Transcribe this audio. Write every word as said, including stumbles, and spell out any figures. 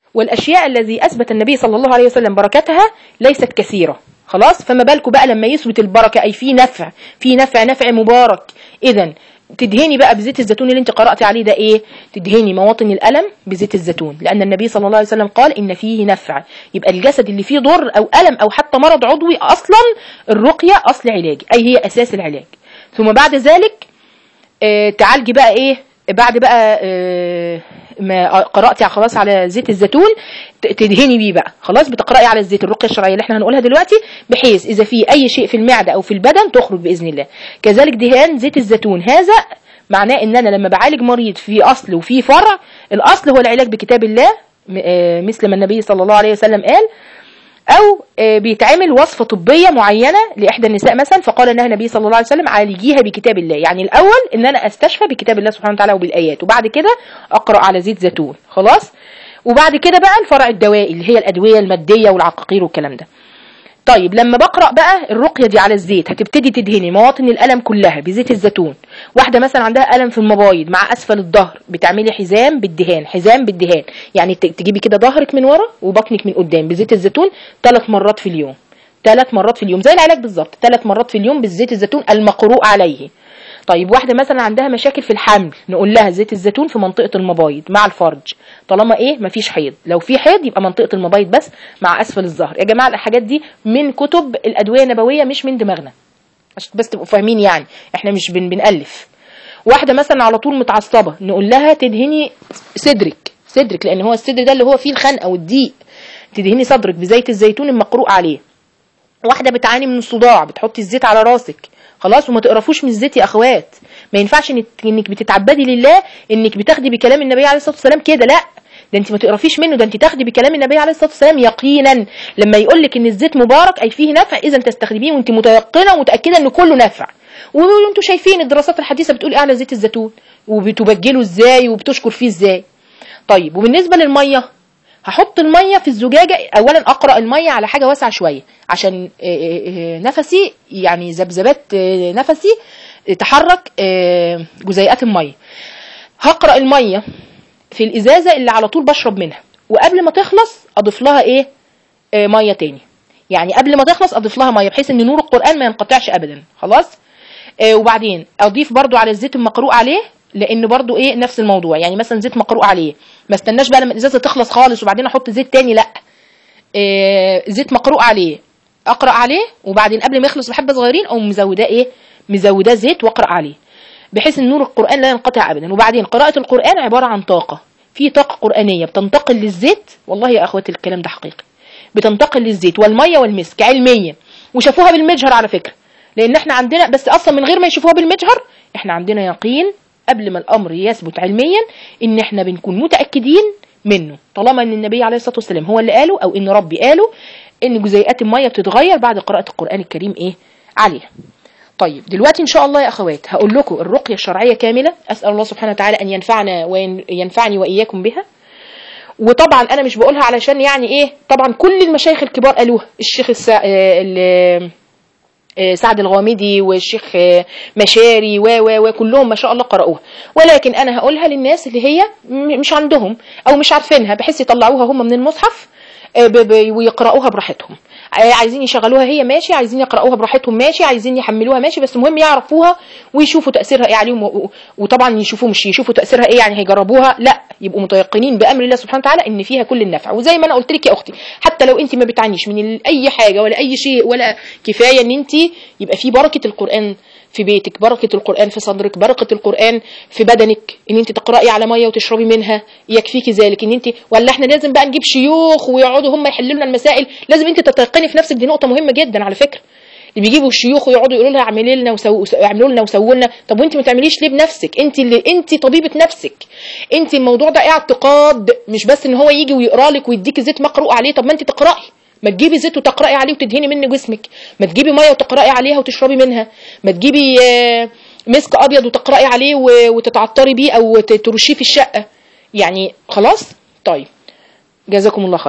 والاشياء الذي اثبت النبي صلى الله عليه وسلم بركتها ليست كثيره. خلاص، فما بالكم بقى لما يثبت البركه، اي في نفع، في نفع نفع مبارك. اذا تدهني بقى بزيت الزيتون اللي انت قرأتي عليه ده ايه؟ تدهني مواطن الألم بزيت الزيتون، لأن النبي صلى الله عليه وسلم قال إن فيه نفع. يبقى الجسد اللي فيه ضر أو ألم أو حتى مرض عضوي أصلا الرقية أصل علاج، أي هي أساس العلاج. ثم بعد ذلك آه تعالجي بقى ايه؟ بعد بقى آه ما قرأتي خلاص على زيت الزيتون تدهني بيه بقى، خلاص بتقرأي على الزيت الرقية الشرعية اللي احنا هنقولها دلوقتي، بحيث إذا في أي شيء في المعدة أو في البدن تخرج بإذن الله. كذلك دهان زيت الزيتون هذا معناه ان انا لما بعالج مريض في اصل وفي فرع، الاصل هو العلاج بكتاب الله مثل ما النبي صلى الله عليه وسلم قال، او بيتعمل وصفة طبية معينة لاحدى النساء مثلا، فقال انها النبي صلى الله عليه وسلم عالجيها بكتاب الله. يعني الاول ان انا استشفى بكتاب الله سبحانه وتعالى وبالايات، وبعد كده اقرأ على زيت زيتون. خلاص، وبعد كده بقى الفرع الدوائي اللي هي الادوية المادية والعقاقير والكلام ده. طيب لما بقرأ بقى الرقية دي على الزيت، هتبتدي تدهني مواطن الألم كلها بزيت الزيتون. واحدة مثلا عندها ألم في المبايض مع أسفل الظهر، بتعملي حزام بالدهان، حزام بالدهان يعني تجيبي كده ظهرك من ورا وبطنك من قدام بزيت الزيتون ثلاث مرات في اليوم، ثلاث مرات في اليوم زي العلاج بالظبط، ثلاث مرات في اليوم بالزيت الزيتون المقروء عليه. طيب واحدة مثلا عندها مشاكل في الحمل، نقول لها زيت الزيتون في منطقة المبايض مع الفرج، طالما ايه مفيش حيض. لو في حيض يبقى منطقة المبايض بس مع اسفل الظهر. يا جماعة الحاجات دي من كتب الادوية النبوية مش من دماغنا، عشان بس تبقوا فاهمين، يعني احنا مش بن بنألف. واحدة مثلا على طول متعصبة، نقول لها تدهني صدرك، صدرك لان هو الصدر ده اللي هو فيه الخنقة والضيق، تدهني صدرك بزيت الزيتون المقروء عليه. واحدة بتعاني من الصداع، بتحطي الزيت على راسك. خلاص، وما تقرفوش من الزيت يا اخوات، ما ينفعش انك بتتعبدي لله انك بتاخدي بكلام النبي عليه الصلاه والسلام كده، لا ده انت ما تقرفيش منه، ده انت تاخدي بكلام النبي عليه الصلاه والسلام يقينا. لما يقول لك ان الزيت مبارك اي فيه نفع، اذا تستخدميه وانت متيقنه ومتاكده ان كله نفع. وانتم شايفين الدراسات الحديثه بتقول ايه على زيت الزيتون، وبتبجله ازاي وبتشكر فيه ازاي. طيب وبالنسبه للميه، هحط الميه في الزجاجه. اولا اقرا الميه على حاجه واسعه شويه عشان نفسي، يعني ذبذبات نفسي تحرك جزيئات الميه. هقرا الميه في الازازه اللي على طول بشرب منها، وقبل ما تخلص اضيف لها ايه ميه تاني، يعني قبل ما تخلص اضيف لها ميه بحيث ان نور القران ما ينقطعش ابدا. خلاص، وبعدين اضيف برضو على الزيت المقروء عليه، لان برضو ايه نفس الموضوع، يعني مثلا زيت مقروء عليه ما استناش بقى لما الازازه تخلص خالص وبعدين احط زيت تاني، لا إيه زيت مقروء عليه اقرا عليه، وبعدين قبل ما يخلص بحبه صغيرين او مزوداه ايه مزوداه زيت واقرا عليه بحيث ان نور القران لا ينقطع ابدا. وبعدين قراءه القران عباره عن طاقه، في طاقه قرانيه بتنتقل للزيت، والله يا اخواتي الكلام ده حقيقي، بتنتقل للزيت والميه والمسك علميا، وشافوها بالمجهر على فكره، لان احنا عندنا بس اصلا من غير ما يشوفوها بالمجهر احنا عندنا يقين قبل ما الامر يثبت علميا ان احنا بنكون متاكدين منه، طالما ان النبي عليه الصلاه والسلام هو اللي قاله او ان ربي قاله ان جزيئات الميه بتتغير بعد قراءه القران الكريم ايه عليها. طيب دلوقتي ان شاء الله يا اخوات هقول لكم الرقيه الشرعيه كامله، اسال الله سبحانه وتعالى ان ينفعنا وينفعني واياكم بها. وطبعا انا مش بقولها علشان يعني ايه، طبعا كل المشايخ الكبار قالوها، الشيخ السا... ال... سعد الغامدي والشيخ مشاري و و وكلهم ما شاء الله قرأوها، ولكن انا هقولها للناس اللي هي مش عندهم او مش عارفينها، بحيث يطلعوها هم من المصحف ويقرأوها براحتهم. عايزين يشغلوها هي ماشي، عايزين يقرأوها براحتهم ماشي، عايزين يحملوها ماشي، بس المهم يعرفوها ويشوفوا تأثيرها ايه عليهم. وطبعا يشوفوا مش يشوفوا تأثيرها ايه يعني هيجربوها، لا يبقوا متيقنين بأمر الله سبحانه وتعالى ان فيها كل النفع. وزي ما انا قلت لك يا اختي، حتى لو انت ما بتعانيش من اي حاجه ولا اي شيء، ولا كفايه ان انت يبقى في بركه القرآن في بيتك، بركة القرآن في صدرك، بركة القرآن في بدنك، ان انت تقرأي على مية وتشربي منها يكفيكي ذلك. ان انت ولا احنا لازم بقى نجيب شيوخ ويقعدوا هم يحلوا لنا المسائل؟ لازم انت تتيقني في نفسك، دي نقطة مهمة جدا على فكرة. اللي بيجيبوا الشيوخ ويقعدوا يقولوا لها اعملي لنا وسو... اعملوا لنا وسووا لنا، طب وانت ما تعمليش ليه بنفسك؟ انت اللي انت طبيبة نفسك، انت الموضوع ده ايه اعتقاد، مش بس ان هو يجي ويقرا لك ويديكي زيت مقروء عليه. طب ما انت تقرأي، ما تجيبي زيت وتقرأي عليه وتدهني منه جسمك، ما تجيبي ميه وتقرأي عليها وتشربي منها، ما تجيبي مسك ابيض وتقرأي عليه وتتعطري بيه او ترشيه في الشقه يعني. خلاص طيب، جزاكم الله خير.